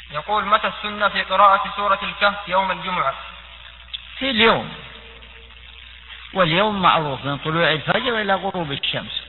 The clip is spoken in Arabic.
يقول: متى السنة في قراءة سورة الكهف يوم الجمعة؟ في اليوم، واليوم معروف من طلوع الفجر إلى غروب الشمس.